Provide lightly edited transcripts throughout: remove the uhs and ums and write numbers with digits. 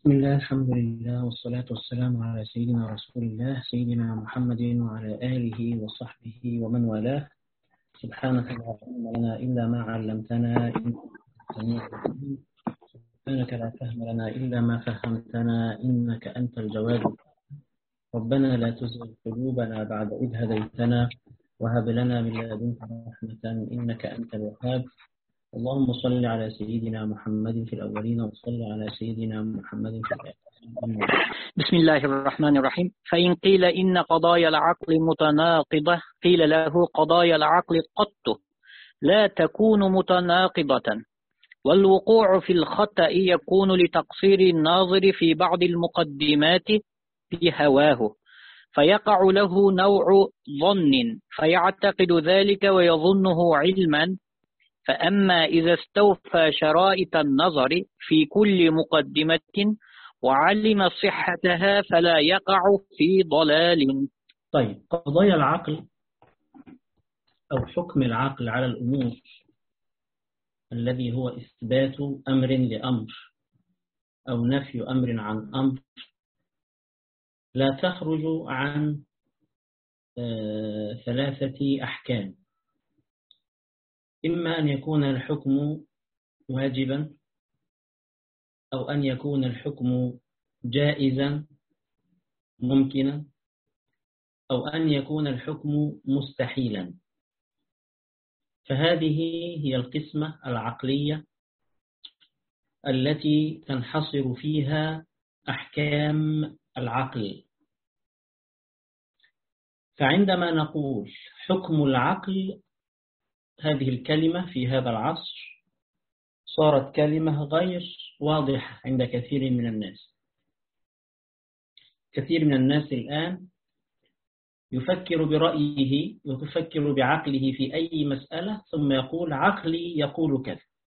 بسم الله، الحمد لله، والصلاة والسلام على سيدنا رسول الله سيدنا محمد وعلى آله وصحبه ومن والاه. سبحانك لا علم لنا إلا ما علمتنا إنك أنت السميع العليم. سبحانك لا فهم لنا إلا ما فهمتنا إنك أنت الجواد. ربنا لا تزغ قلوبنا بعد إذ هديتنا وهب لنا من لدنك رحمة إنك أنت الوهاب. اللهم صل على سيدنا محمد في الأولين وصل على سيدنا محمد في الآخرين. بسم الله الرحمن الرحيم. فإن قيل إن قضايا العقل متناقضة قيل له قضايا العقل قط لا تكون متناقضة، والوقوع في الخطأ يكون لتقصير الناظر في بعض المقدمات في هواه، فيقع له نوع ظن فيعتقد ذلك ويظنه علما. فأما إذا استوفى شرائط النظر في كل مقدمة وعلم صحتها فلا يقع في ضلال. طيب، قضايا العقل أو حكم العقل على الأمور الذي هو إثبات أمر لأمر أو نفي أمر عن أمر لا تخرج عن ثلاثة أحكام. إما أن يكون الحكم واجبا، أو أن يكون الحكم جائزا ممكنا، أو أن يكون الحكم مستحيلا. فهذه هي القسمة العقلية التي تنحصر فيها أحكام العقل. فعندما نقول حكم العقل، هذه الكلمة في هذا العصر صارت كلمة غير واضحة عند كثير من الناس. كثير من الناس الآن يفكر برأيه ويفكر بعقله في أي مسألة ثم يقول عقلي يقول كذا.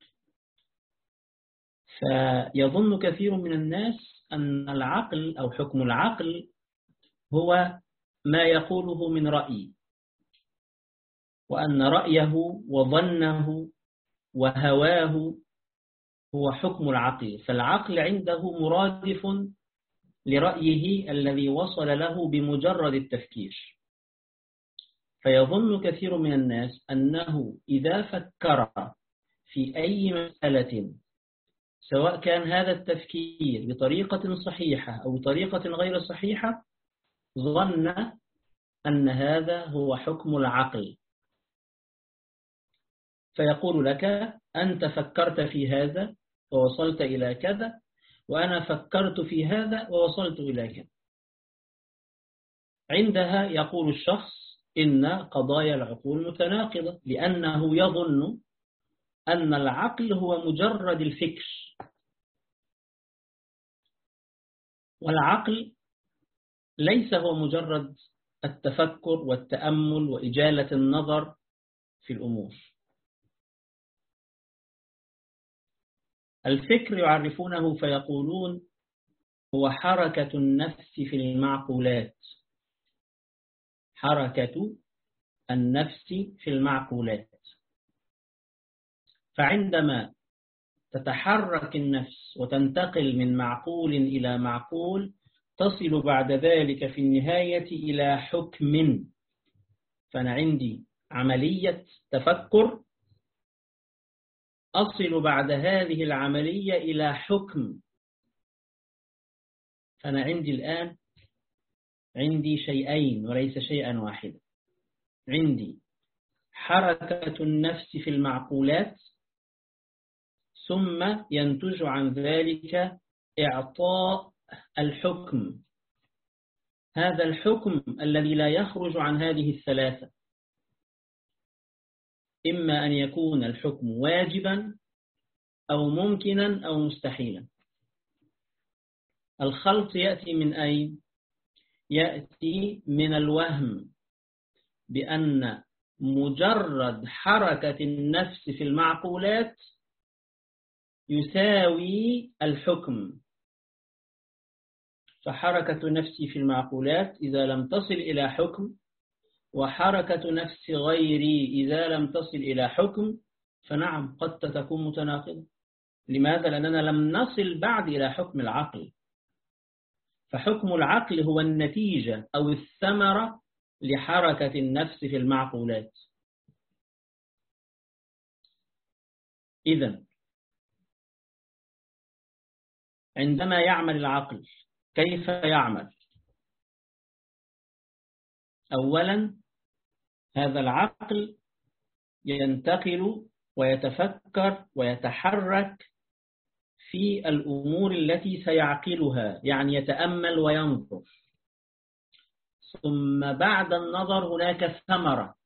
فيظن كثير من الناس أن العقل أو حكم العقل هو ما يقوله من رأي، وأن رأيه وظنه وهواه هو حكم العقل. فالعقل عنده مرادف لرأيه الذي وصل له بمجرد التفكير. فيظن كثير من الناس أنه إذا فكر في أي مسألة، سواء كان هذا التفكير بطريقة صحيحة أو بطريقة غير صحيحة، ظن أن هذا هو حكم العقل. فيقول لك أنت فكرت في هذا ووصلت إلى كذا، وأنا فكرت في هذا ووصلت إلى كذا. عندها يقول الشخص إن قضايا العقول متناقضة، لأنه يظن أن العقل هو مجرد الفكر، والعقل ليس هو مجرد التفكر والتأمل وإجالة النظر في الأمور. الفكر يعرفونه فيقولون هو حركة النفس في المعقولات. حركة النفس في المعقولات. فعندما تتحرك النفس وتنتقل من معقول إلى معقول، تصل بعد ذلك في النهاية إلى حكم. فأنا عندي عملية تفكر، أصل بعد هذه العملية إلى حكم. فأنا عندي الآن شيئين وليس شيئا واحدا. عندي حركة النفس في المعقولات، ثم ينتج عن ذلك إعطاء الحكم. هذا الحكم الذي لا يخرج عن هذه الثلاثة. إما أن يكون الحكم واجبا أو ممكنا أو مستحيلا. الخلط يأتي من أين؟ يأتي من الوهم بأن مجرد حركة النفس في المعقولات يساوي الحكم. فحركة نفسي في المعقولات إذا لم تصل إلى حكم، وحركة نفس غيري إذا لم تصل إلى حكم، فنعم قد تكون متناقضة. لماذا؟ لأننا لم نصل بعد إلى حكم العقل، فحكم العقل هو النتيجة أو الثمرة لحركة النفس في المعقولات. إذن عندما يعمل العقل كيف يعمل؟ أولا هذا العقل ينتقل ويتفكر ويتحرك في الأمور التي سيعقلها، يعني يتأمل وينظر، ثم بعد النظر هناك ثمرة،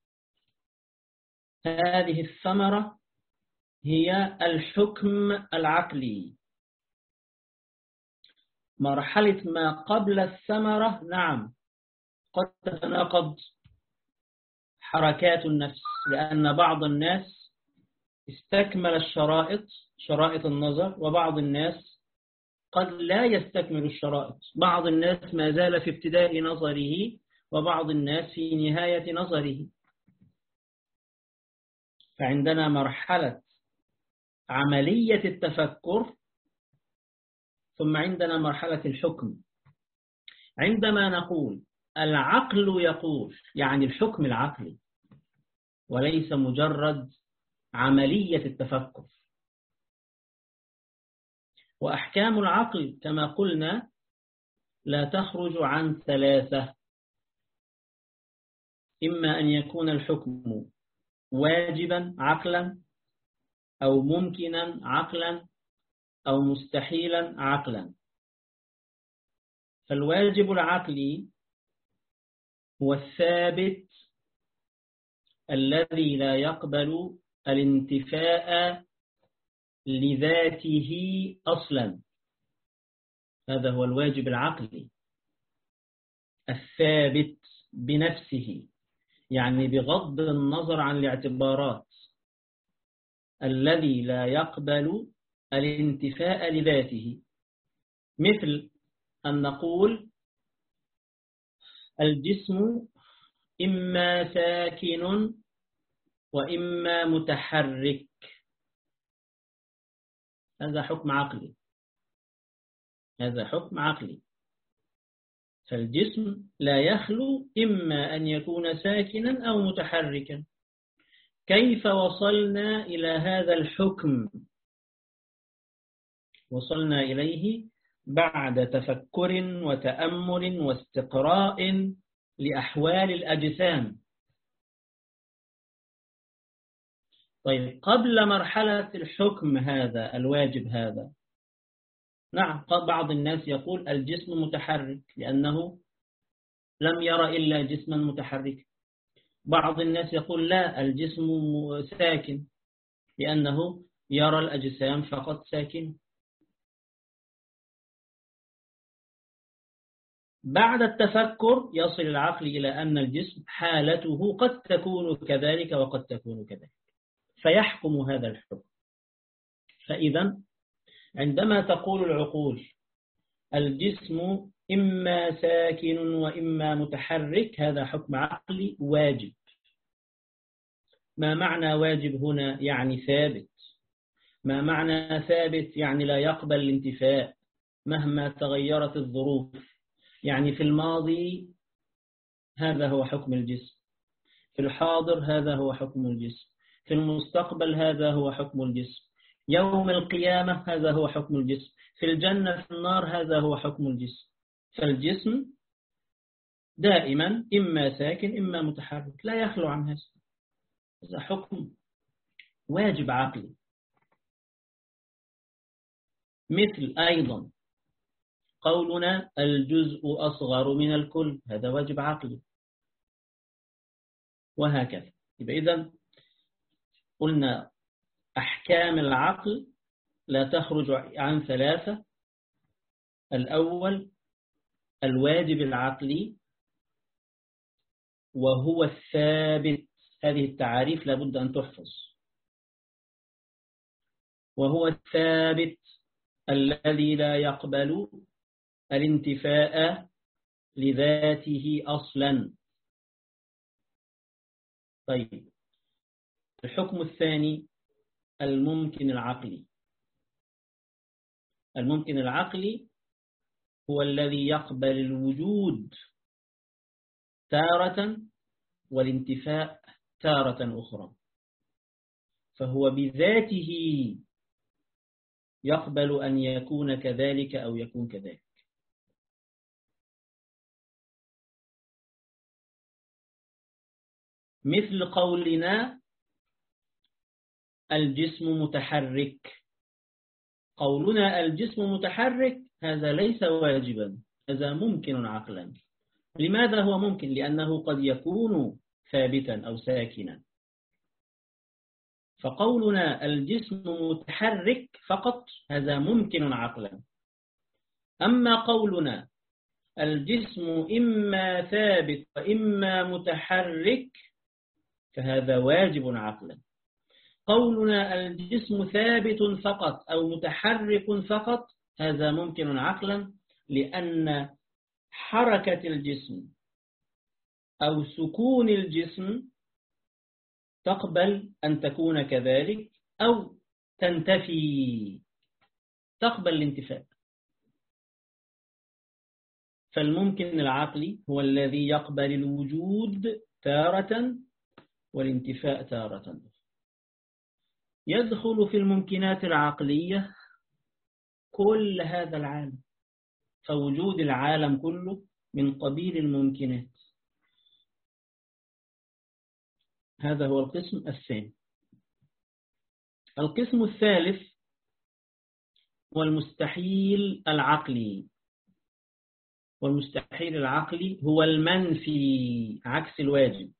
هذه الثمرة هي الحكم العقلي. مرحلة ما قبل الثمرة نعم قد تتناقض حركات النفس، لأن بعض الناس استكمل شرائط النظر، وبعض الناس قد لا يستكمل الشرائط، بعض الناس ما زال في ابتداء نظره وبعض الناس في نهاية نظره. فعندنا مرحلة عملية التفكر، ثم عندنا مرحلة الحكم. عندما نقول العقل يقول يعني الحكم العقلي وليس مجرد عملية التفكر. وأحكام العقل كما قلنا لا تخرج عن ثلاثة: إما أن يكون الحكم واجبا عقلا، أو ممكنا عقلا، أو مستحيلا عقلا. فالواجب العقلي هو الثابت الذي لا يقبل الانتفاء لذاته أصلا، هذا هو الواجب العقلي الثابت بنفسه، يعني بغض النظر عن الاعتبارات، الذي لا يقبل الانتفاء لذاته. مثل أن نقول الجسم إما ساكن وإما متحرك، هذا حكم عقلي، هذا حكم عقلي. فالجسم لا يخلو إما أن يكون ساكنا أو متحركا. كيف وصلنا إلى هذا الحكم؟ وصلنا إليه بعد تفكر وتأمل واستقراء لأحوال الأجسام. طيب قبل مرحلة الحكم هذا الواجب هذا، نعم بعض الناس يقول الجسم متحرك لأنه لم يرى إلا جسما متحركا، بعض الناس يقول لا الجسم ساكن لأنه يرى الأجسام فقط ساكن. بعد التفكر يصل العقل إلى أن الجسم حالته قد تكون كذلك وقد تكون كذلك، فيحكم هذا الحكم. فإذا عندما تقول العقول الجسم إما ساكن وإما متحرك، هذا حكم عقلي واجب. ما معنى واجب هنا؟ يعني ثابت. ما معنى ثابت؟ يعني لا يقبل الانتفاء مهما تغيرت الظروف. يعني في الماضي هذا هو حكم الجسم، في الحاضر هذا هو حكم الجسم، في المستقبل هذا هو حكم الجسم، يوم القيامة هذا هو حكم الجسم، في الجنة في النار هذا هو حكم الجسم. فالجسم دائما إما ساكن إما متحرك، لا يخلو عن هذا. هذا حكم واجب عقلي. مثل أيضا قولنا الجزء أصغر من الكل، هذا واجب عقلي، وهكذا. إذن قلنا أحكام العقل لا تخرج عن ثلاثة: الأول الواجب العقلي وهو الثابت، هذه التعاريف لابد أن تحفظ. وهو الثابت الذي لا يقبل الانتفاء لذاته أصلا. طيب الحكم الثاني الممكن العقلي. الممكن العقلي هو الذي يقبل الوجود تارة والانتفاء تارة أخرى، فهو بذاته يقبل أن يكون كذلك أو يكون كذلك. مثل قولنا الجسم متحرك، قولنا الجسم متحرك هذا ليس واجبا، هذا ممكن عقلا. لماذا هو ممكن؟ لأنه قد يكون ثابتا أو ساكنا. فقولنا الجسم متحرك فقط هذا ممكن عقلا. أما قولنا الجسم إما ثابت وإما متحرك فهذا واجب عقلا. قولنا الجسم ثابت فقط أو متحرك فقط هذا ممكن عقلا، لأن حركة الجسم أو سكون الجسم تقبل أن تكون كذلك أو تنتفي، تقبل الانتفاء. فالممكن العقلي هو الذي يقبل الوجود تارة والانتفاء تارة. يدخل في الممكنات العقلية كل هذا العالم، فوجود العالم كله من قبيل الممكنات. هذا هو القسم الثاني. القسم الثالث هو المستحيل العقلي. والمستحيل العقلي هو المنفي عكس الواجب.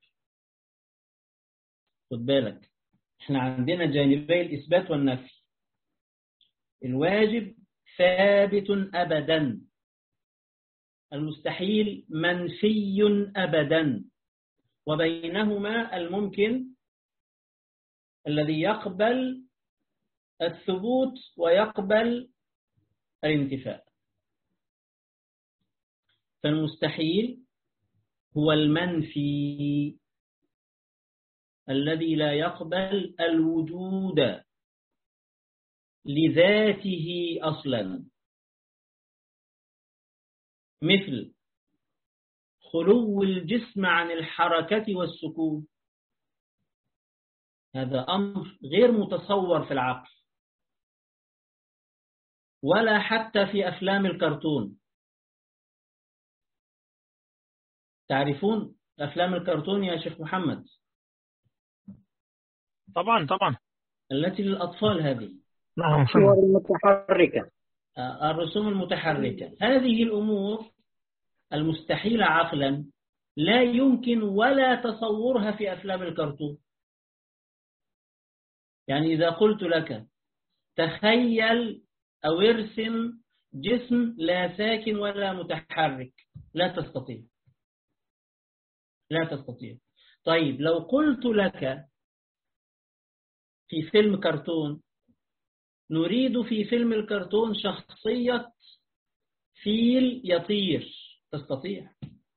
خد بالك، احنا عندنا جانبي الإثبات والنفي. الواجب ثابت أبدا، المستحيل منفي أبدا، وبينهما الممكن الذي يقبل الثبوت ويقبل الانتفاء. فالمستحيل هو المنفي الذي لا يقبل الوجود لذاته أصلا، مثل خلو الجسم عن الحركة والسكون. هذا أمر غير متصور في العقل ولا حتى في أفلام الكرتون. تعرفون أفلام الكرتون يا شيخ محمد؟ طبعا طبعا. التي للأطفال هذه. نعم. الصور المتحركة. الرسوم المتحركة. هذه الأمور المستحيلة عقلا لا يمكن ولا تصورها في أفلام الكرتون. يعني إذا قلت لك تخيل أو ارسم جسم لا ساكن ولا متحرك لا تستطيع، لا تستطيع. طيب لو قلت لك في فيلم كرتون نريد في فيلم الكرتون شخصية فيل يطير، تستطيع؟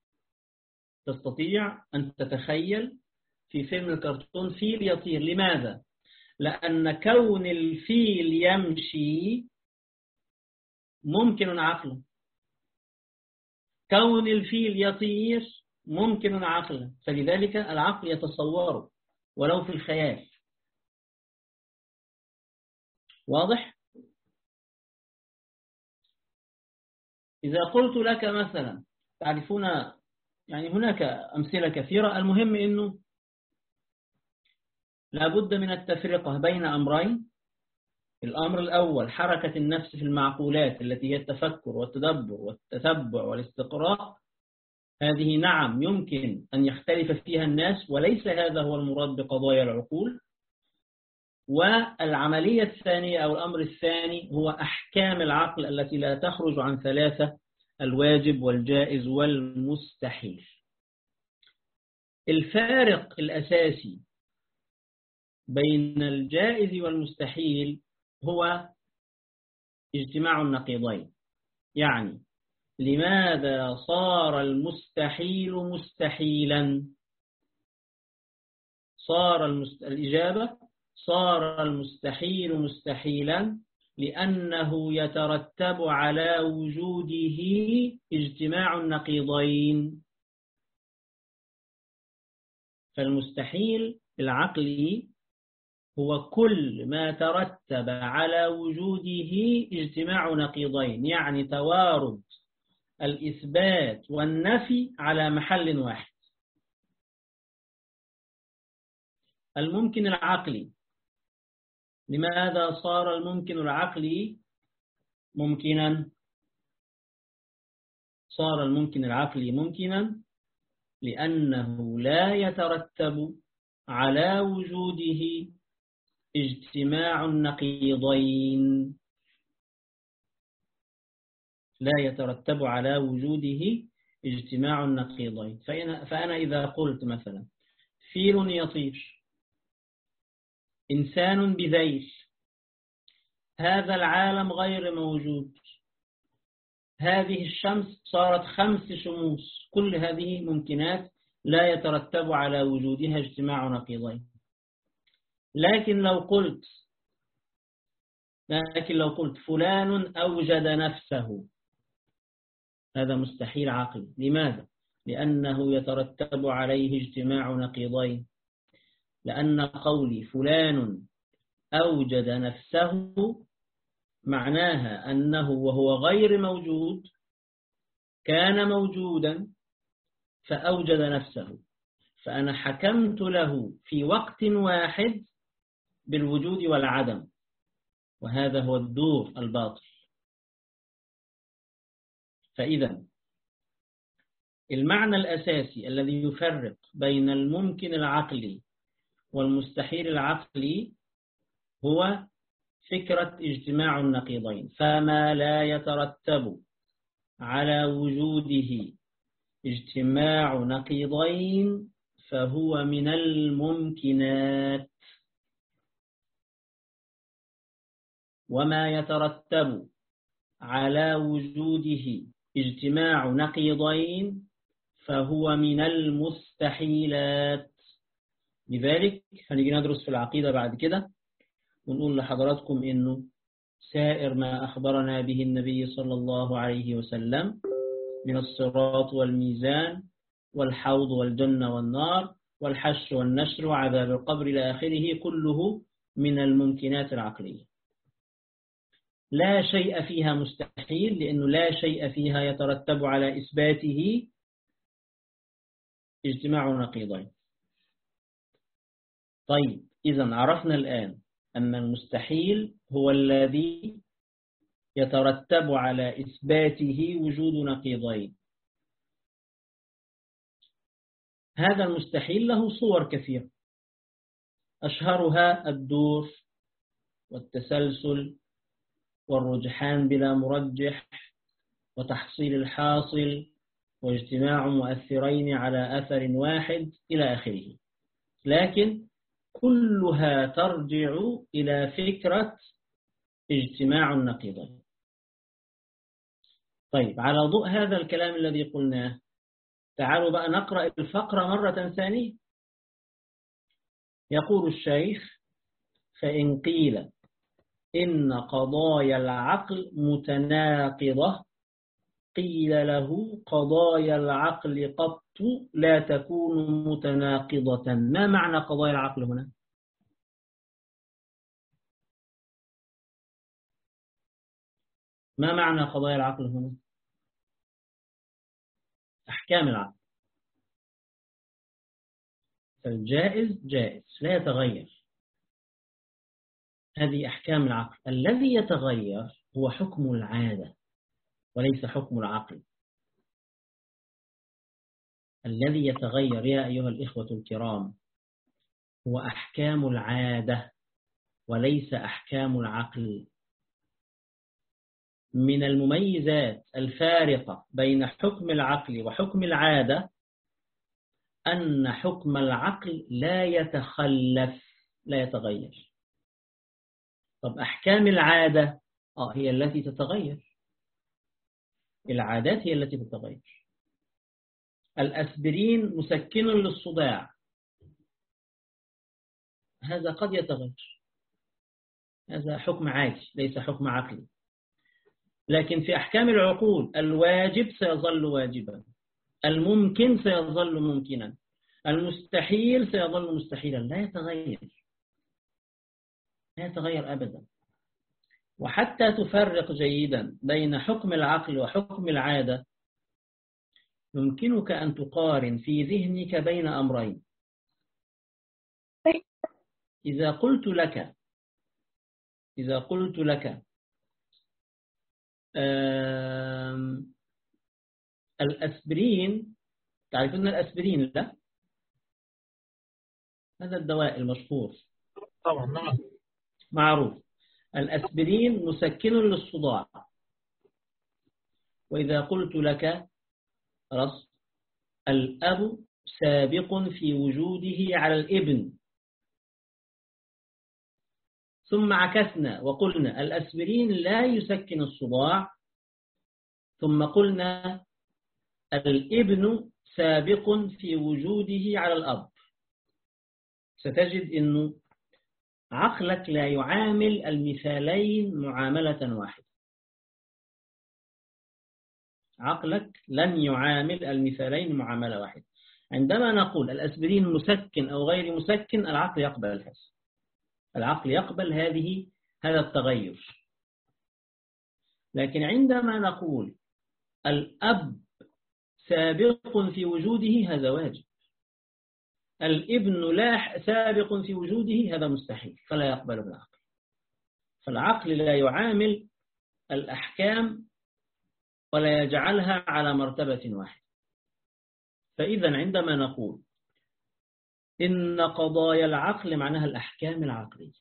تستطيع أن تتخيل في فيلم الكرتون فيل يطير. لماذا؟ لأن كون الفيل يمشي ممكن عقلا، كون الفيل يطير ممكن عقلا، فلذلك العقل يتصوره ولو في الخيال. واضح؟ إذا قلت لك مثلا، تعرفون يعني هناك أمثلة كثيرة، المهم أنه لابد من التفرقة بين أمرين. الأمر الأول حركة النفس في المعقولات التي هي التفكر والتدبر والتتبع والاستقراء. هذه نعم يمكن أن يختلف فيها الناس، وليس هذا هو المراد بقضايا العقول. والعملية الثانية أو الأمر الثاني هو أحكام العقل التي لا تخرج عن ثلاثة: الواجب والجائز والمستحيل. الفارق الأساسي بين الجائز والمستحيل هو اجتماع النقيضين. يعني لماذا صار المستحيل مستحيلا؟ الإجابة صار المستحيل مستحيلا لأنه يترتب على وجوده اجتماع النقيضين. فالمستحيل العقلي هو كل ما ترتب على وجوده اجتماع نقيضين، يعني توارد الإثبات والنفي على محل واحد. الممكن العقلي، لماذا صار الممكن العقلي ممكنا؟ صار الممكن العقلي ممكنا لأنه لا يترتب على وجوده اجتماع النقيضين. لا يترتب على وجوده اجتماع النقيضين. فأنا إذا قلت مثلا فيل يطير، إنسان بذيل، هذا العالم غير موجود، هذه الشمس صارت 5 شموس، كل هذه ممكنات لا يترتب على وجودها اجتماع نقيضين. لكن لو قلت فلان أوجد نفسه، هذا مستحيل عقلي. لماذا؟ لأنه يترتب عليه اجتماع نقيضين. لأن قولي فلان أوجد نفسه معناها أنه وهو غير موجود كان موجودا فأوجد نفسه، فأنا حكمت له في وقت واحد بالوجود والعدم، وهذا هو الدور الباطل. فإذا المعنى الأساسي الذي يفرق بين الممكن العقلي والمستحيل العقلي هو فكرة اجتماع النقيضين. فما لا يترتب على وجوده اجتماع نقيضين فهو من الممكنات، وما يترتب على وجوده اجتماع نقيضين فهو من المستحيلات. لذلك هنيجي ندرس في العقيدة بعد كده ونقول لحضراتكم إنه سائر ما أخبرنا به النبي صلى الله عليه وسلم من الصراط والميزان والحوض والجنة والنار والحشر والنشر وعذاب القبر إلى آخره كله من الممكنات العقلية. لا شيء فيها مستحيل، لأنه لا شيء فيها يترتب على إثباته اجتماع نقيضين. طيب، إذن عرفنا الآن أن المستحيل هو الذي يترتب على إثباته وجود نقيضين. هذا المستحيل له صور كثيرة، أشهرها الدور والتسلسل والرجحان بلا مرجح وتحصيل الحاصل واجتماع مؤثرين على أثر واحد إلى آخره. لكن كلها ترجع إلى فكرة اجتماع النقيضين. طيب، على ضوء هذا الكلام الذي قلناه تعالوا بقى نقرأ الفقرة مرة ثانية. يقول الشيخ: فإن قيل إن قضايا العقل متناقضة قيل له قضايا العقل قط لا تكون متناقضة. ما معنى قضايا العقل هنا؟ ما معنى قضايا العقل هنا؟ أحكام العقل. الجائز جائز لا يتغير، هذه أحكام العقل. الذي يتغير هو حكم العادة وليس حكم العقل. الذي يتغير يا أيها الإخوة الكرام هو أحكام العادة وليس أحكام العقل. من المميزات الفارقة بين حكم العقل وحكم العادة أن حكم العقل لا يتخلف، لا يتغير. طب أحكام العادة هي التي تتغير، العادات هي التي تتغير. الأسبرين مسكن للصداع، هذا قد يتغير. هذا حكم عادي ليس حكم عقلي. لكن في أحكام العقول الواجب سيظل واجبا، الممكن سيظل ممكنا، المستحيل سيظل مستحيلا، لا يتغير أبدا. وحتى تفرق جيدا بين حكم العقل وحكم العادة يمكنك أن تقارن في ذهنك بين أمرين. إذا قلت لك الأسبرين، تعرفون الأسبرين؟ لا، هذا الدواء المشهور طبعا معروف. الأسبرين مسكن للصداع. وإذا قلت لك الأب سابق في وجوده على الابن، ثم عكسنا وقلنا الأسبرين لا يسكن الصداع، ثم قلنا الابن سابق في وجوده على الأب، ستجد أنه عقلك لا يعامل المثالين معاملة واحدة. عقلك لن يعامل المثالين معاملة واحدة. عندما نقول الأسبرين مسكن أو غير مسكن، العقل يقبل هذا، العقل يقبل هذا التغير. لكن عندما نقول الأب سابق في وجوده، هذا واجب. الابن لا سابق في وجوده، هذا مستحيل، فلا يقبل العقل. فالعقل لا يعامل الأحكام ولا يجعلها على مرتبة واحدة. فإذا عندما نقول إن قضايا العقل معناها الأحكام العقلية،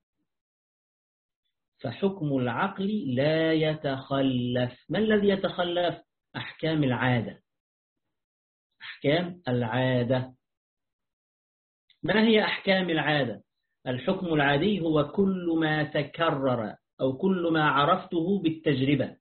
فحكم العقل لا يتخلف. ما الذي يتخلف؟ أحكام العادة. أحكام العادة. ما هي أحكام العادة؟ الحكم العادي هو كل ما تكرر أو كل ما عرفته بالتجربة.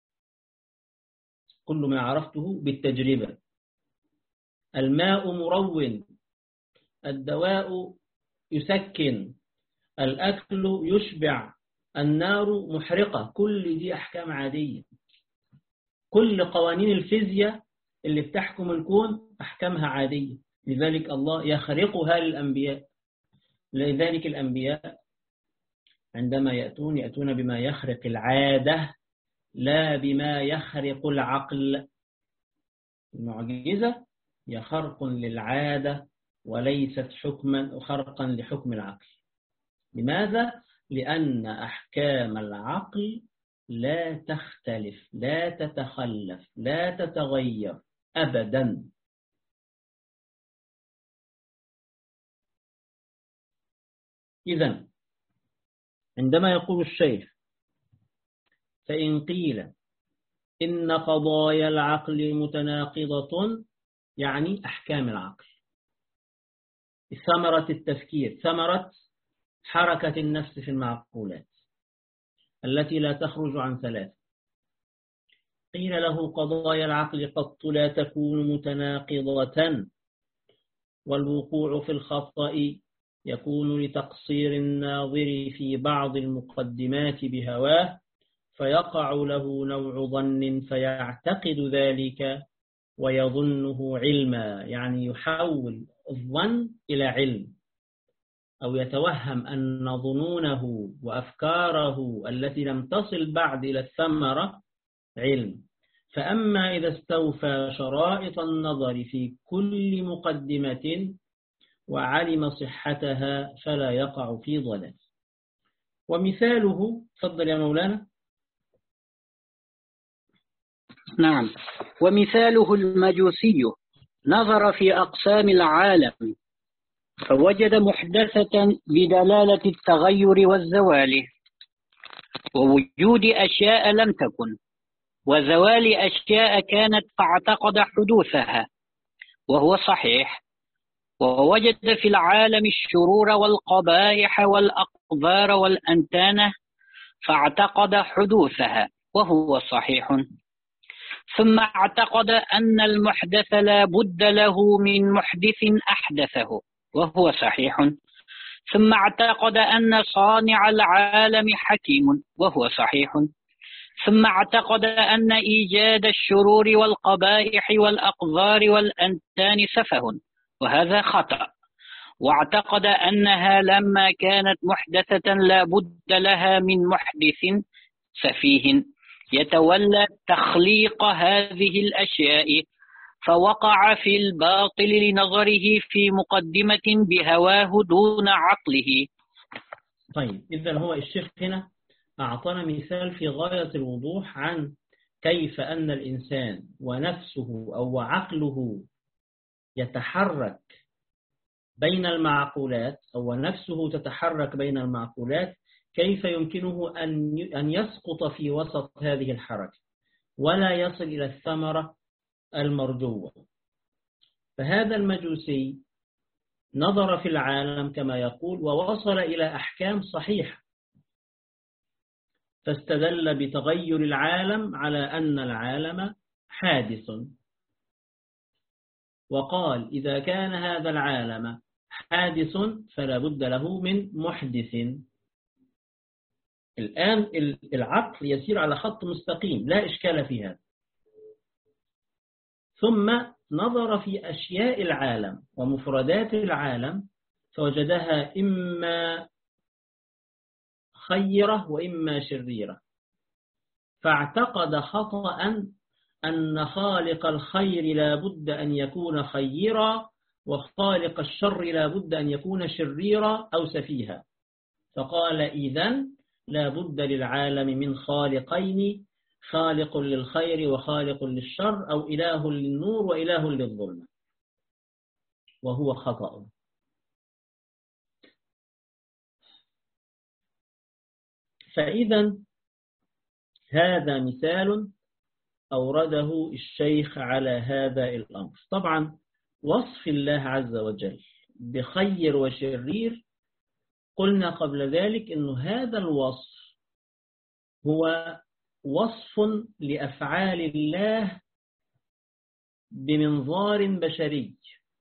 كل ما عرفته بالتجربة. الماء مرون، الدواء يسكن، الأكل يشبع، النار محرقة، كل دي أحكام عادية. كل قوانين الفيزياء اللي بتحكم الكون أحكامها عادية، لذلك الله يخرقها للأنبياء. لذلك الأنبياء عندما يأتون بما يخرق العادة لا بما يخرق العقل. المعجزة هي خرق للعادة وليست خرقا لحكم العقل. لماذا؟ لأن أحكام العقل لا تختلف، لا تتخلف، لا تتغير أبدا. إذن عندما يقول الشيخ فإن قيل إن قضايا العقل متناقضة، يعني أحكام العقل، ثمرة التفكير، ثمرة حركة النفس في المعقولات التي لا تخرج عن ثلاث. قيل له قضايا العقل قط لا تكون متناقضة، والوقوع في الخطأ يكون لتقصير الناظر في بعض المقدمات بهواه، فيقع له نوع ظن فيعتقد ذلك ويظنه علما، يعني يحول الظن إلى علم، أو يتوهم أن ظنونه وأفكاره التي لم تصل بعد إلى الثمرة علم. فأما إذا استوفى شرائط النظر في كل مقدمة وعلم صحتها فلا يقع في ضلال. ومثاله، تفضل يا مولانا. نعم. ومثاله المجوسي نظر في أقسام العالم فوجد محدثة بدلالة التغير والزوال، ووجود أشياء لم تكن، وزوال أشياء كانت فاعتقد حدوثها، وهو صحيح. ووجد في العالم الشرور والقبائح والأقذار والأنتانة فاعتقد حدوثها، وهو صحيح. ثم اعتقد أن المحدث لا بد له من محدث أحدثه، وهو صحيح. ثم اعتقد أن صانع العالم حكيم وهو صحيح، ثم اعتقد أن إيجاد الشرور والقبائح والأقذار والأنتان سفه وهذا خطأ، واعتقد أنها لما كانت محدثة لا بد لها من محدث سفيه يتولى تخليق هذه الأشياء، فوقع في الباطل لنظره في مقدمة بهواه دون عقله. طيب، إذا هو الشيخ هنا أعطانا مثال في غاية الوضوح عن كيف أن الإنسان ونفسه أو عقله يتحرك بين المعقولات، أو نفسه تتحرك بين المعقولات، كيف يمكنه أن يسقط في وسط هذه الحركة ولا يصل إلى الثمرة المرجوة. فهذا المجوسي نظر في العالم كما يقول ووصل إلى أحكام صحيحة، فاستدل بتغير العالم على أن العالم حادث، وقال إذا كان هذا العالم حادث فلا بد له من محدث. الآن العقل يسير على خط مستقيم لا إشكال في هذا. ثم نظر في أشياء العالم ومفردات العالم فوجدها إما خيرة وإما شريرة، فاعتقد خطأ أن خالق الخير لا بد أن يكون خيرا وخالق الشر لا بد أن يكون شريرا أو سفيها، فقال إذن لا بد للعالم من خالقين، خالق للخير وخالق للشر، أو إله للنور وإله للظلمة، وهو خطأ. فإذا هذا مثال أورده الشيخ على هذا الأمر. طبعا وصف الله عز وجل بخير وشرير قلنا قبل ذلك أن هذا الوصف هو وصف لأفعال الله بمنظار بشري،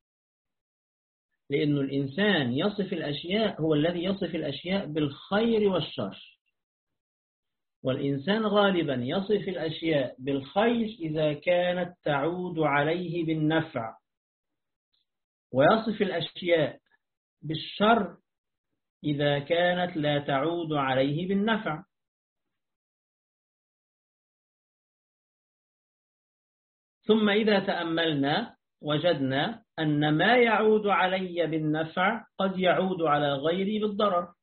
لأن الإنسان يصف الأشياء، هو الذي يصف الأشياء بالخير والشر، والإنسان غالبا يصف الأشياء بالخير إذا كانت تعود عليه بالنفع، ويصف الأشياء بالشر إذا كانت لا تعود عليه بالنفع. ثم إذا تأملنا وجدنا أن ما يعود علي بالنفع قد يعود على غيري بالضرر،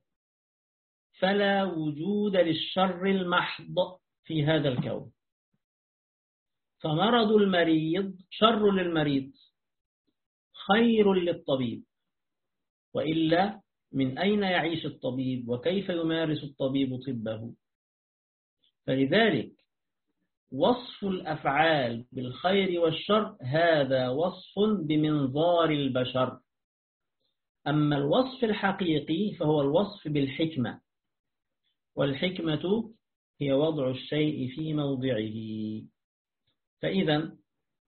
فلا وجود للشر المحض في هذا الكون. فمرض المريض شر للمريض خير للطبيب، وإلا من أين يعيش الطبيب وكيف يمارس الطبيب طبه؟ فلذلك وصف الأفعال بالخير والشر هذا وصف بمنظار البشر، أما الوصف الحقيقي فهو الوصف بالحكمة، والحكمة هي وضع الشيء في موضعه. فإذا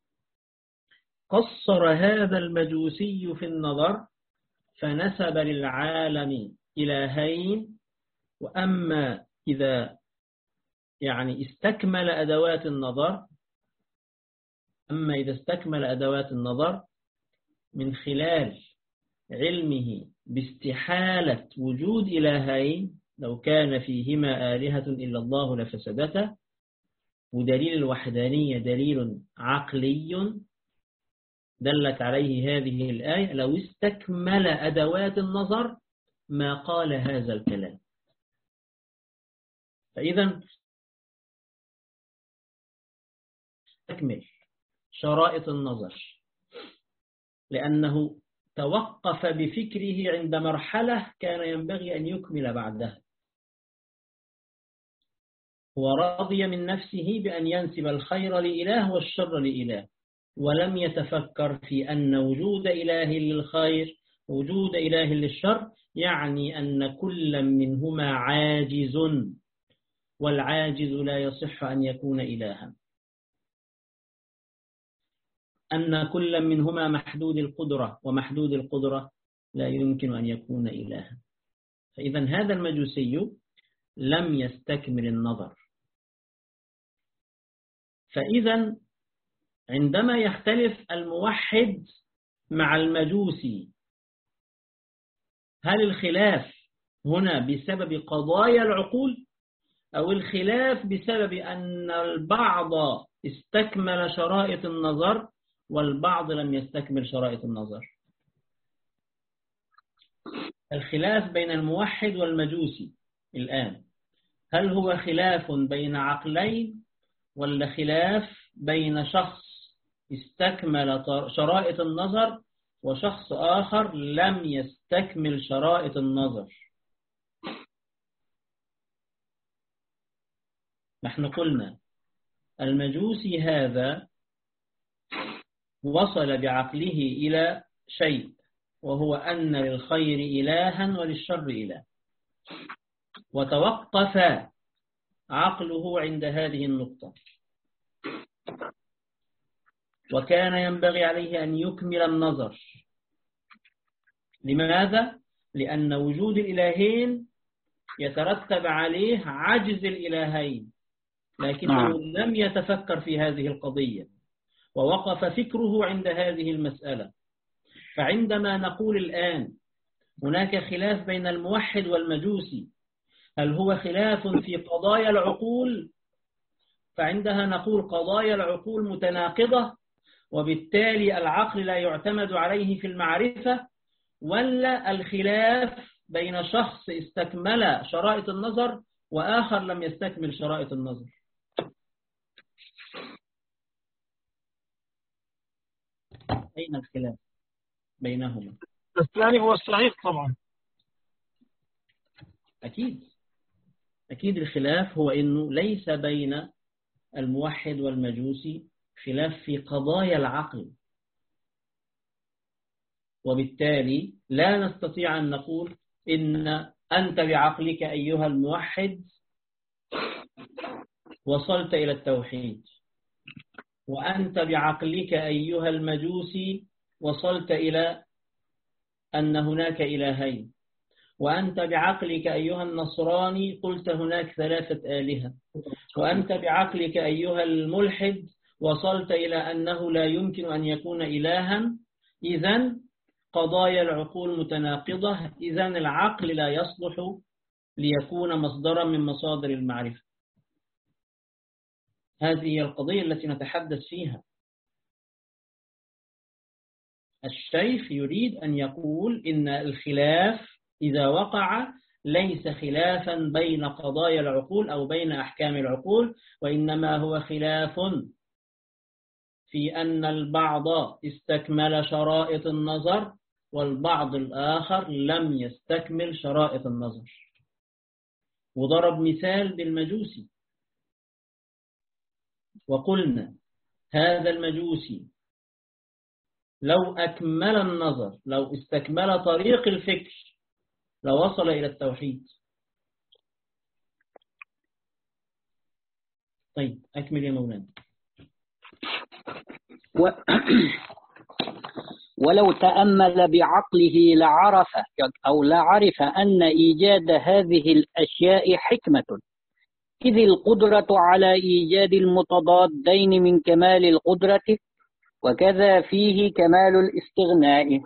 قصر هذا المجوسي في النظر فنسب للعالم إلهين، وأما إذا استكمل أدوات النظر من خلال علمه باستحالة وجود إلهين، لو كان فيهما آلهة إلا الله لفسدتا، ودليل الوحدانية دليل عقلي دلت عليه هذه الآية، لو استكمل أدوات النظر ما قال هذا الكلام. فإذا استكمل شرائط النظر، لأنه توقف بفكره عند مرحلة كان ينبغي أن يكمل بعدها. هو راضي من نفسه بأن ينسب الخير لإله والشر لإله، ولم يتفكر في أن وجود إله للخير ووجود إله للشر يعني أن كل منهما عاجز، والعاجز لا يصح أن يكون إلها، أن كل منهما محدود القدرة، ومحدود القدرة لا يمكن أن يكون إلها. فإذا هذا المجوسي لم يستكمل النظر. فإذا عندما يختلف الموحد مع المجوسي، هل الخلاف هنا بسبب قضايا العقول، أو الخلاف بسبب أن البعض استكمل شرائط النظر والبعض لم يستكمل شرائط النظر؟ الخلاف بين الموحد والمجوسي الآن، هل هو خلاف بين عقلين ولا خلاف بين شخص استكمل شرائط النظر وشخص آخر لم يستكمل شرائط النظر؟ نحن قلنا المجوسي هذا وصل بعقله إلى شيء، وهو أن للخير إلها وللشر إله، وتوقف عقله عند هذه النقطة، وكان ينبغي عليه أن يكمل النظر. لماذا؟ لأن وجود الإلهين يترتب عليه عجز الإلهين، لكنه لم يتفكر في هذه القضية ووقف فكره عند هذه المسألة. فعندما نقول الآن هناك خلاف بين الموحد والمجوسي، هل هو خلاف في قضايا العقول؟ فعندها نقول قضايا العقول متناقضة، وبالتالي العقل لا يعتمد عليه في المعرفة، ولا الخلاف بين شخص استكمل شرائط النظر وآخر لم يستكمل شرائط النظر؟ أين الخلاف بينهما؟ الثاني هو الصحيح طبعا. أكيد الخلاف هو أنه ليس بين الموحد والمجوسي خلاف في قضايا العقل، وبالتالي لا نستطيع أن نقول إن أنت بعقلك أيها الموحد وصلت إلى التوحيد، وأنت بعقلك أيها المجوسي وصلت إلى أن هناك إلهين، وأنت بعقلك أيها النصراني قلت هناك 3 آلهة، وأنت بعقلك أيها الملحد وصلت إلى أنه لا يمكن أن يكون إلها. إذن قضايا العقول متناقضة، إذن العقل لا يصلح ليكون مصدرا من مصادر المعرفة. هذه هي القضية التي نتحدث فيها. الشيخ يريد أن يقول إن الخلاف إذا وقع ليس خلافا بين قضايا العقول أو بين أحكام العقول، وإنما هو خلاف في أن البعض استكمل شرائط النظر والبعض الآخر لم يستكمل شرائط النظر. وضرب مثال بالمجوسي، وقلنا هذا المجوسي لو أكمل النظر، لو استكمل طريق الفكر لوصل إلى التوحيد. طيب أكمل يا مولانا. ولو تأمل بعقله لعرف أن إيجاد هذه الأشياء حكمة، إذ القدرة على إيجاد المتضادين من كمال القدرة، وكذا فيه كمال الاستغناء،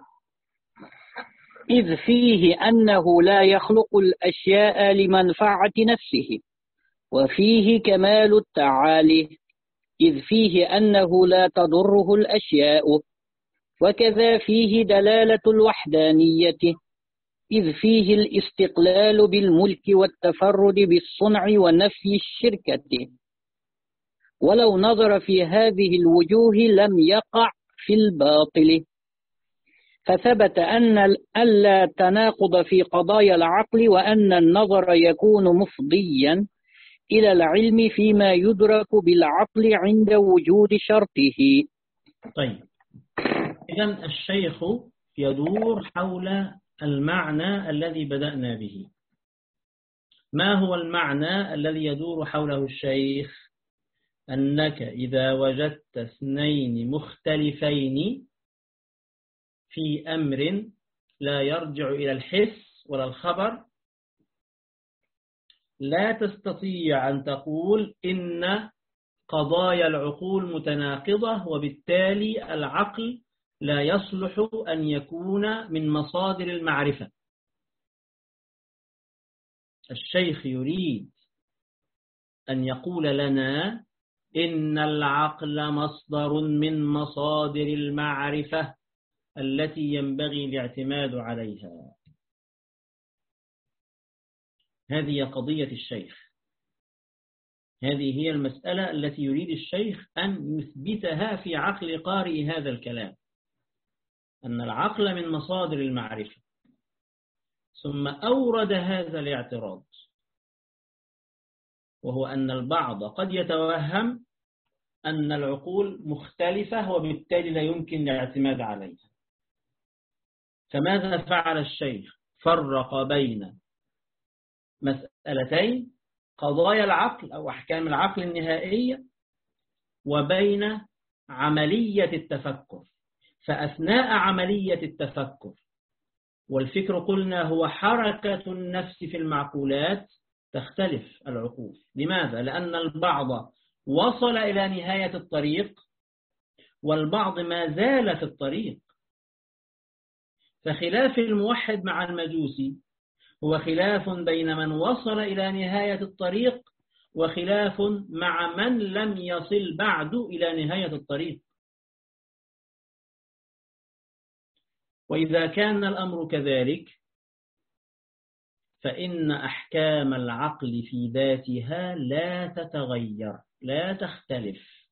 إذ فيه أنه لا يخلق الأشياء لمنفعة نفسه، وفيه كمال التعالي، إذ فيه أنه لا تضره الأشياء، وكذا فيه دلالة الوحدانية، إذ فيه الاستقلال بالملك والتفرد بالصنع ونفي الشركة. ولو نظر في هذه الوجوه لم يقع في الباطل، فثبت أن لا تناقض في قضايا العقل، وأن النظر يكون مفضيا إلى العلم فيما يدرك بالعقل عند وجود شرطه. طيب إذن الشيخ يدور حول المعنى الذي بدأنا به. ما هو المعنى الذي يدور حوله الشيخ؟ أنك إذا وجدت 2 مختلفين في أمر لا يرجع إلى الحس ولا الخبر، لا تستطيع أن تقول إن قضايا العقول متناقضة وبالتالي العقل لا يصلح أن يكون من مصادر المعرفة. الشيخ يريد أن يقول لنا إن العقل مصدر من مصادر المعرفة التي ينبغي الاعتماد عليها. هذه قضية الشيخ، هذه هي المسألة التي يريد الشيخ أن يثبتها في عقل قارئ هذا الكلام، أن العقل من مصادر المعرفة. ثم أورد هذا الاعتراض، وهو أن البعض قد يتوهم أن العقول مختلفة وبالتالي لا يمكن الاعتماد عليها. فماذا فعل الشيخ؟ فرق بين مسألتين: قضايا العقل أو أحكام العقل النهائية، وبين عملية التفكر. فأثناء عملية التفكر، والفكر قلنا هو حركة النفس في المعقولات، تختلف العقول. لماذا؟ لأن البعض وصل إلى نهاية الطريق والبعض ما زال في الطريق. فخلاف الموحد مع المجوسي هو خلاف بين من وصل إلى نهاية الطريق وخلاف مع من لم يصل بعد إلى نهاية الطريق. وإذا كان الأمر كذلك فإن أحكام العقل في ذاتها لا تتغير، لا تختلف،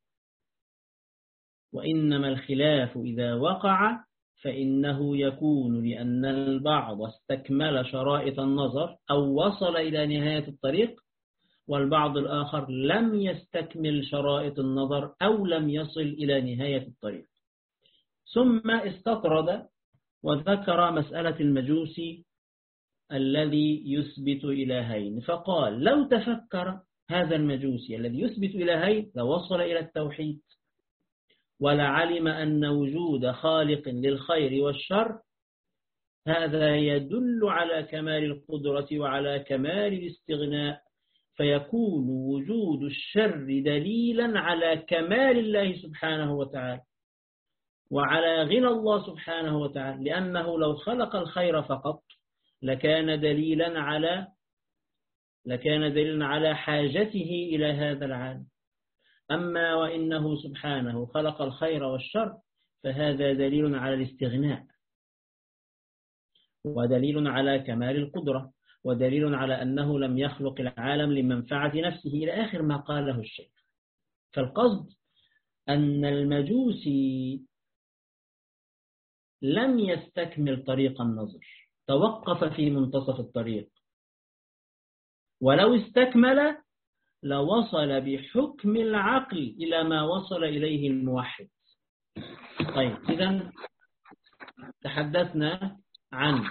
وإنما الخلاف إذا وقع فإنه يكون لأن البعض استكمل شرائط النظر أو وصل إلى نهاية الطريق، والبعض الآخر لم يستكمل شرائط النظر أو لم يصل إلى نهاية الطريق. ثم استطرد وذكر مسألة المجوسي الذي يثبت إلهين، فقال: لو تفكر هذا المجوسي الذي يثبت إلهين لوصل إلى التوحيد، ولعلم أن وجود خالق للخير والشر هذا يدل على كمال القدرة وعلى كمال الاستغناء، فيكون وجود الشر دليلا على كمال الله سبحانه وتعالى وعلى غنى الله سبحانه وتعالى، لأنه لو خلق الخير فقط لكان دليلا على حاجته إلى هذا العالم. أما وإنه سبحانه خلق الخير والشر فهذا دليل على الاستغناء، ودليل على كمال القدرة، ودليل على أنه لم يخلق العالم لمنفعة نفسه، إلى آخر ما قاله الشيخ. فالقصد أن المجوسي لم يستكمل طريق النظر، توقف في منتصف الطريق، ولو استكمل لوصل بحكم العقل إلى ما وصل إليه الموحد. طيب، إذن تحدثنا عن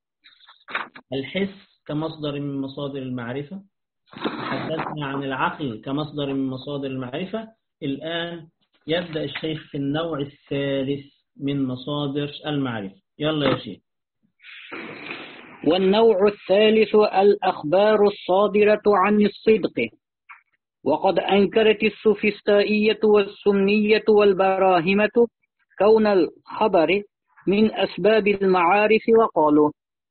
الحس كمصدر من مصادر المعرفة، تحدثنا عن العقل كمصدر من مصادر المعرفة. الآن يبدأ الشيخ في النوع الثالث من مصادر المعرفة. يلا يا شيخ. والنوع الثالث الأخبار الصادرة عن الصدق. وقد أنكرت السوفسطائية والسنية والبراهمة كون الخبر من أسباب المعارف، وقالوا: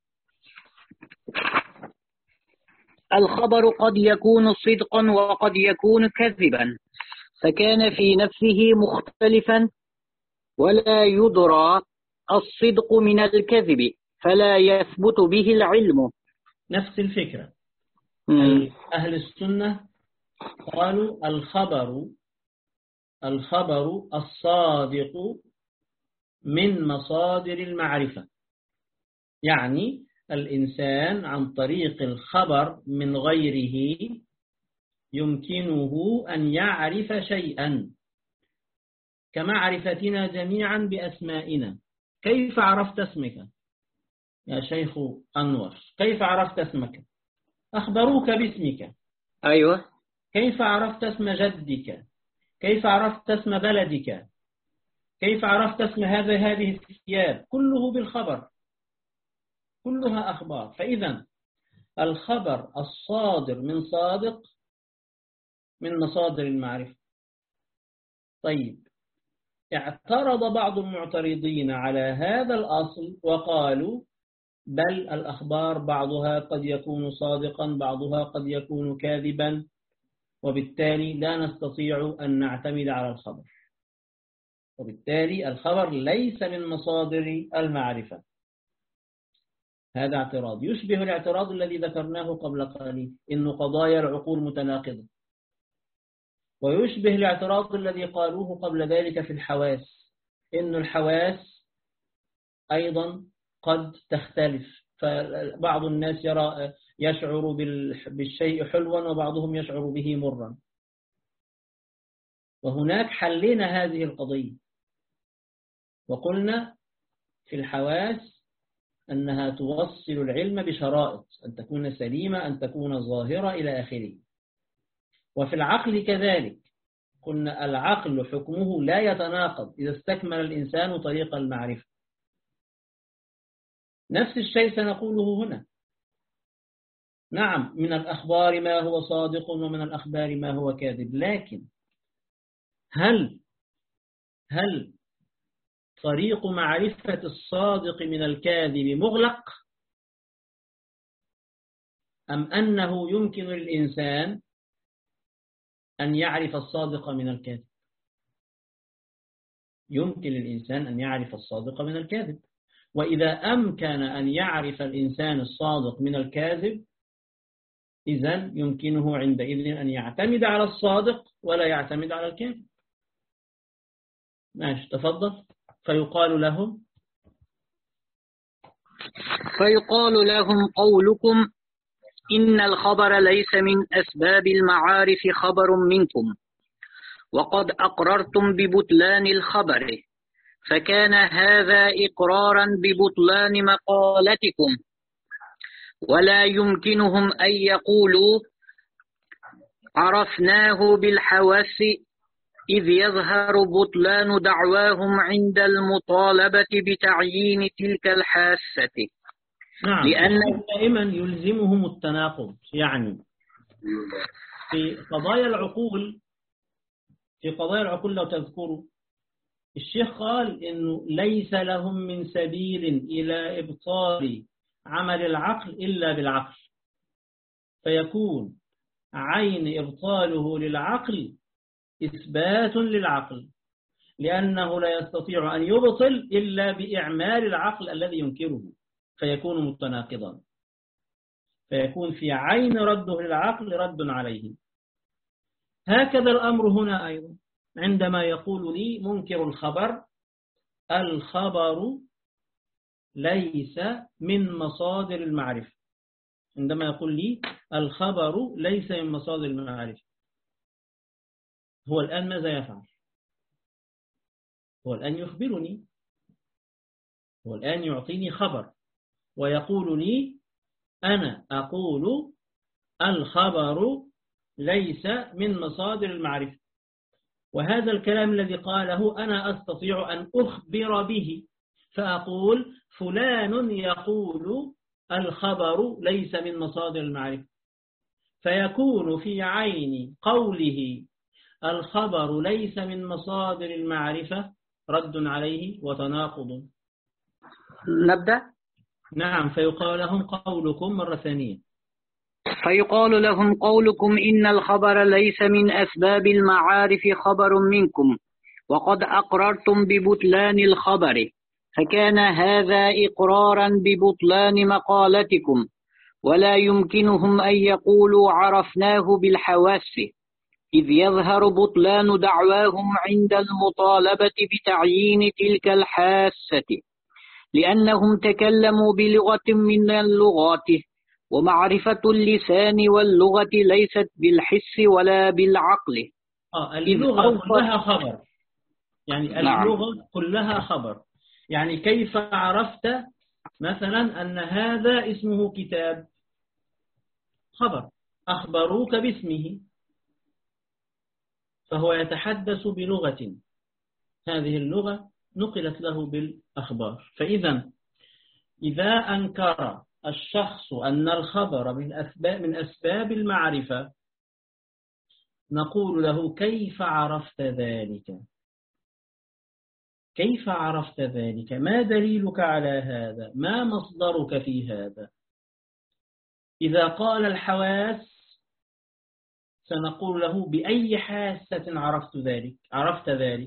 الخبر قد يكون صدقا وقد يكون كذبا، فكان في نفسه مختلفا، ولا يدرى الصدق من الكذب، فلا يثبت به العلم. نفس الفكرة. أهل السنة قالوا الخبر الصادق من مصادر المعرفة، يعني الإنسان عن طريق الخبر من غيره يمكنه أن يعرف شيئا، كمعرفتنا جميعا بأسمائنا. كيف عرفت اسمك يا شيخ أنور؟ كيف عرفت اسمك؟ أخبروك باسمك. أيوة. كيف عرفت اسم جدك؟ كيف عرفت اسم بلدك؟ كيف عرفت اسم هذه الثياب؟ كله بالخبر. كلها أخبار. فإذا الخبر الصادر من صادق من مصادر المعرفة. طيب، اعترض بعض المعترضين على هذا الأصل وقالوا بل الأخبار بعضها قد يكون صادقا بعضها قد يكون كاذبا، وبالتالي لا نستطيع أن نعتمد على الخبر، وبالتالي الخبر ليس من مصادر المعرفة. هذا اعتراض يشبه الاعتراض الذي ذكرناه قبل قليل، إن قضايا العقول متناقضة، ويشبه الاعتراض الذي قالوه قبل ذلك في الحواس، إن الحواس أيضا قد تختلف، فبعض الناس يشعر بالشيء حلوا وبعضهم يشعر به مرا. وهناك حلينا هذه القضية وقلنا في الحواس أنها توصل العلم بشرائط، أن تكون سليمة، أن تكون ظاهرة إلى آخره. وفي العقل كذلك، قلنا العقل حكمه لا يتناقض إذا استكمل الإنسان طريق المعرفة. نفس الشيء سنقوله هنا. نعم، من الأخبار ما هو صادق ومن الأخبار ما هو كاذب، لكن هل طريق معرفة الصادق من الكاذب مغلق، أم أنه يمكن للإنسان أن يعرف الصادق من الكاذب؟ يمكن للإنسان أن يعرف الصادق من الكاذب. وإذا أمكن أن يعرف الإنسان الصادق من الكاذب، إذن يمكنه عندئذ أن يعتمد على الصادق ولا يعتمد على الكاذب. ماشي، تفضل. فيقال لهم قولكم إن الخبر ليس من أسباب المعارف خبر منكم، وقد أقررتم ببطلان الخبر، فكان هذا إقرارا ببطلان مقالتكم، ولا يمكنهم أن يقولوا عرفناه بالحواس، إذ يظهر بطلان دعواهم عند المطالبة بتعيين تلك الحاسة. نعم، لأنه دائما يلزمهم التناقض. يعني في قضايا العقول لو تذكروا، الشيخ قال إنه ليس لهم من سبيل إلى إبطال عمل العقل إلا بالعقل، فيكون عين إبطاله للعقل إثبات للعقل، لأنه لا يستطيع أن يبطل إلا بإعمال العقل الذي ينكره، فيكون متناقضا، فيكون في عين رده للعقل رد عليه. هكذا الأمر هنا أيضا، عندما يقول لي منكر الخبر ليس من مصادر المعرفة، عندما يقول لي الخبر ليس من مصادر المعرفة، هو الآن ماذا يفعل؟ هو الآن يخبرني، هو الآن يعطيني خبر ويقول لي أنا أقول الخبر ليس من مصادر المعرفة. وهذا الكلام الذي قاله أنا أستطيع أن أخبر به، فأقول فلان يقول الخبر ليس من مصادر المعرفة، فيكون في عين قوله الخبر ليس من مصادر المعرفة رد عليه وتناقض. نبدأ. نعم، فيقال لهم قولكم مرة ثانية. فيقال لهم قولكم إن الخبر ليس من أسباب المعارف خبر منكم، وقد أقررتم ببطلان الخبر، فكان هذا إقرارا ببطلان مقالتكم، ولا يمكنهم أن يقولوا عرفناه بالحواس، إذ يظهر بطلان دعواهم عند المطالبة بتعيين تلك الحاسة، لأنهم تكلموا بلغة من اللغات، ومعرفة اللسان واللغة ليست بالحس ولا بالعقل. اللغة كلها خبر، يعني نعم. اللغة كلها خبر. يعني كيف عرفت مثلا أن هذا اسمه كتاب؟ خبر، أخبروك باسمه، فهو يتحدث بلغة، هذه اللغة نقلت له بالأخبار. فإذا إذا أنكر الشخص أن الخبر من أسباب المعرفة نقول له: كيف عرفت ذلك؟ كيف عرفت ذلك؟ ما دليلك على هذا؟ ما مصدرك في هذا؟ إذا قال الحواس سنقول له: بأي حاسة عرفت ذلك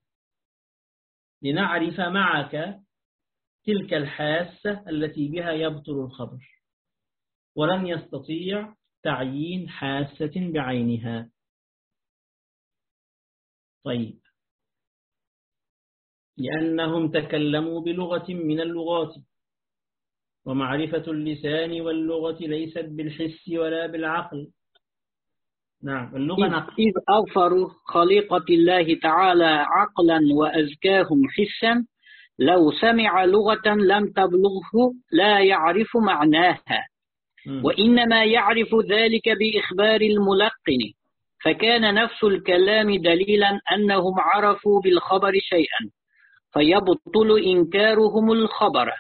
لنعرف معك تلك الحاسة التي بها يبطل الخبر، ولن يستطيع تعيين حاسة بعينها. طيب، لأنهم تكلموا بلغة من اللغات، ومعرفة اللسان واللغة ليست بالحس ولا بالعقل. نعم، اللغة إذ أغفروا خليقة الله تعالى عقلا وأزكاهم حسا، لو سمع لغة لم تبلغه لا يعرف معناها، وإنما يعرف ذلك بإخبار الملقن، فكان نفس الكلام دليلا أنهم عرفوا بالخبر شيئا فيبطل إنكارهم الخبر.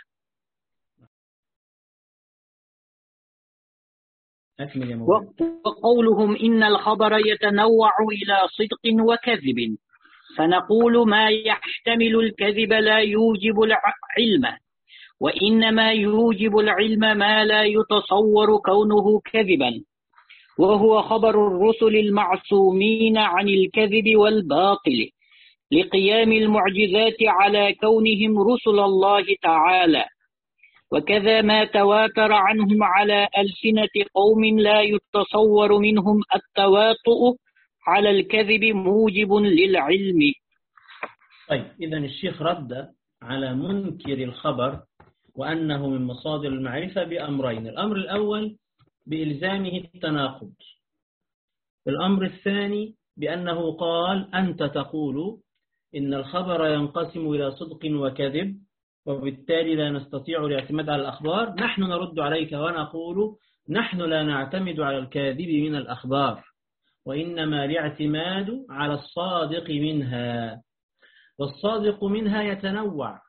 وقولهم إن الخبر يتنوع إلى صدق وكذب، فنقول ما يحتمل الكذب لا يوجب العلم، وإنما يوجب العلم ما لا يتصور كونه كذبا، وهو خبر الرسل المعصومين عن الكذب والباطل لقيام المعجزات على كونهم رسل الله تعالى، وكذا ما تواتر عنهم على ألسنة قوم لا يتصور منهم التواطؤ على الكذب موجب للعلم. طيب، إذن الشيخ رد على منكر الخبر وأنه من مصادر المعرفة بأمرين: الأمر الأول بإلزامه التناقض، الأمر الثاني بأنه قال: أنت تقول إن الخبر ينقسم إلى صدق وكذب، وبالتالي لا نستطيع الاعتماد على الأخبار. نحن نرد عليك ونقول: نحن لا نعتمد على الكاذب من الأخبار، وإنما الاعتماد على الصادق منها، والصادق منها يتنوع،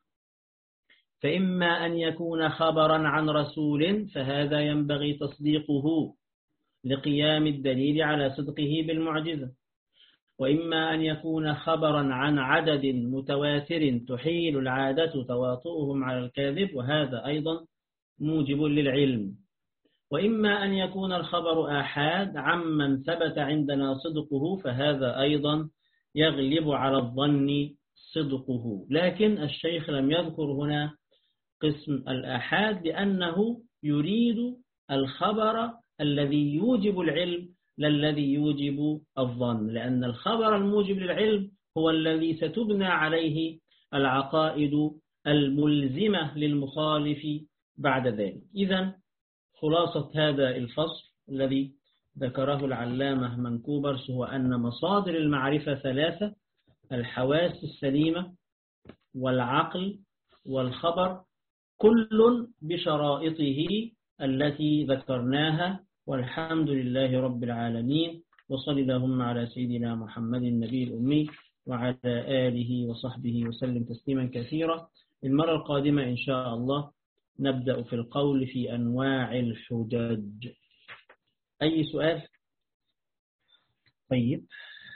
فإما أن يكون خبرا عن رسول فهذا ينبغي تصديقه لقيام الدليل على صدقه بالمعجزة، وإما أن يكون خبرا عن عدد متواتر تحيل العادة تواطؤهم على الكاذب، وهذا أيضا موجب للعلم، وإما أن يكون الخبر آحاد عمن ثبت عندنا صدقه، فهذا أيضا يغلب على الظن صدقه. لكن الشيخ لم يذكر هنا قسم الآحاد لأنه يريد الخبر الذي يوجب العلم لا الذي يوجب الظن، لأن الخبر الموجب للعلم هو الذي ستبنى عليه العقائد الملزمة للمخالف بعد ذلك. إذن خلاصة هذا الفصل الذي ذكره العلامة منكوبرس هو أن مصادر المعرفة ثلاثة: الحواس السليمة والعقل والخبر، كل بشرائطه التي ذكرناها، والحمد لله رب العالمين. وصلى اللهم على سيدنا محمد النبي الأمي وعلى آله وصحبه وسلم تسليما كثيرا. المرة القادمة إن شاء الله نبدأ في القول في أنواع الحجج. أي سؤال؟ طيب،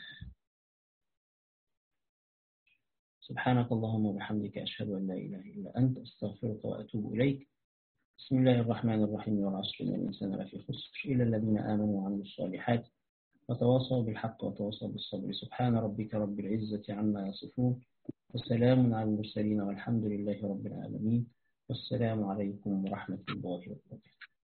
سبحانك اللهم وبحمدك أشهد أن لا إله إلا أنت أستغفرك وأتوب إليك. بسم الله الرحمن الرحيم. والعصر إن الإنسان لفي خسر إلا الذين آمنوا وعملوا الصالحات وتواصوا بالحق وتواصوا بالصبر. سبحان ربك رب العزة عما يصفون، وسلام على المرسلين، والحمد لله رب العالمين، والسلام عليكم ورحمة الله وبركاته.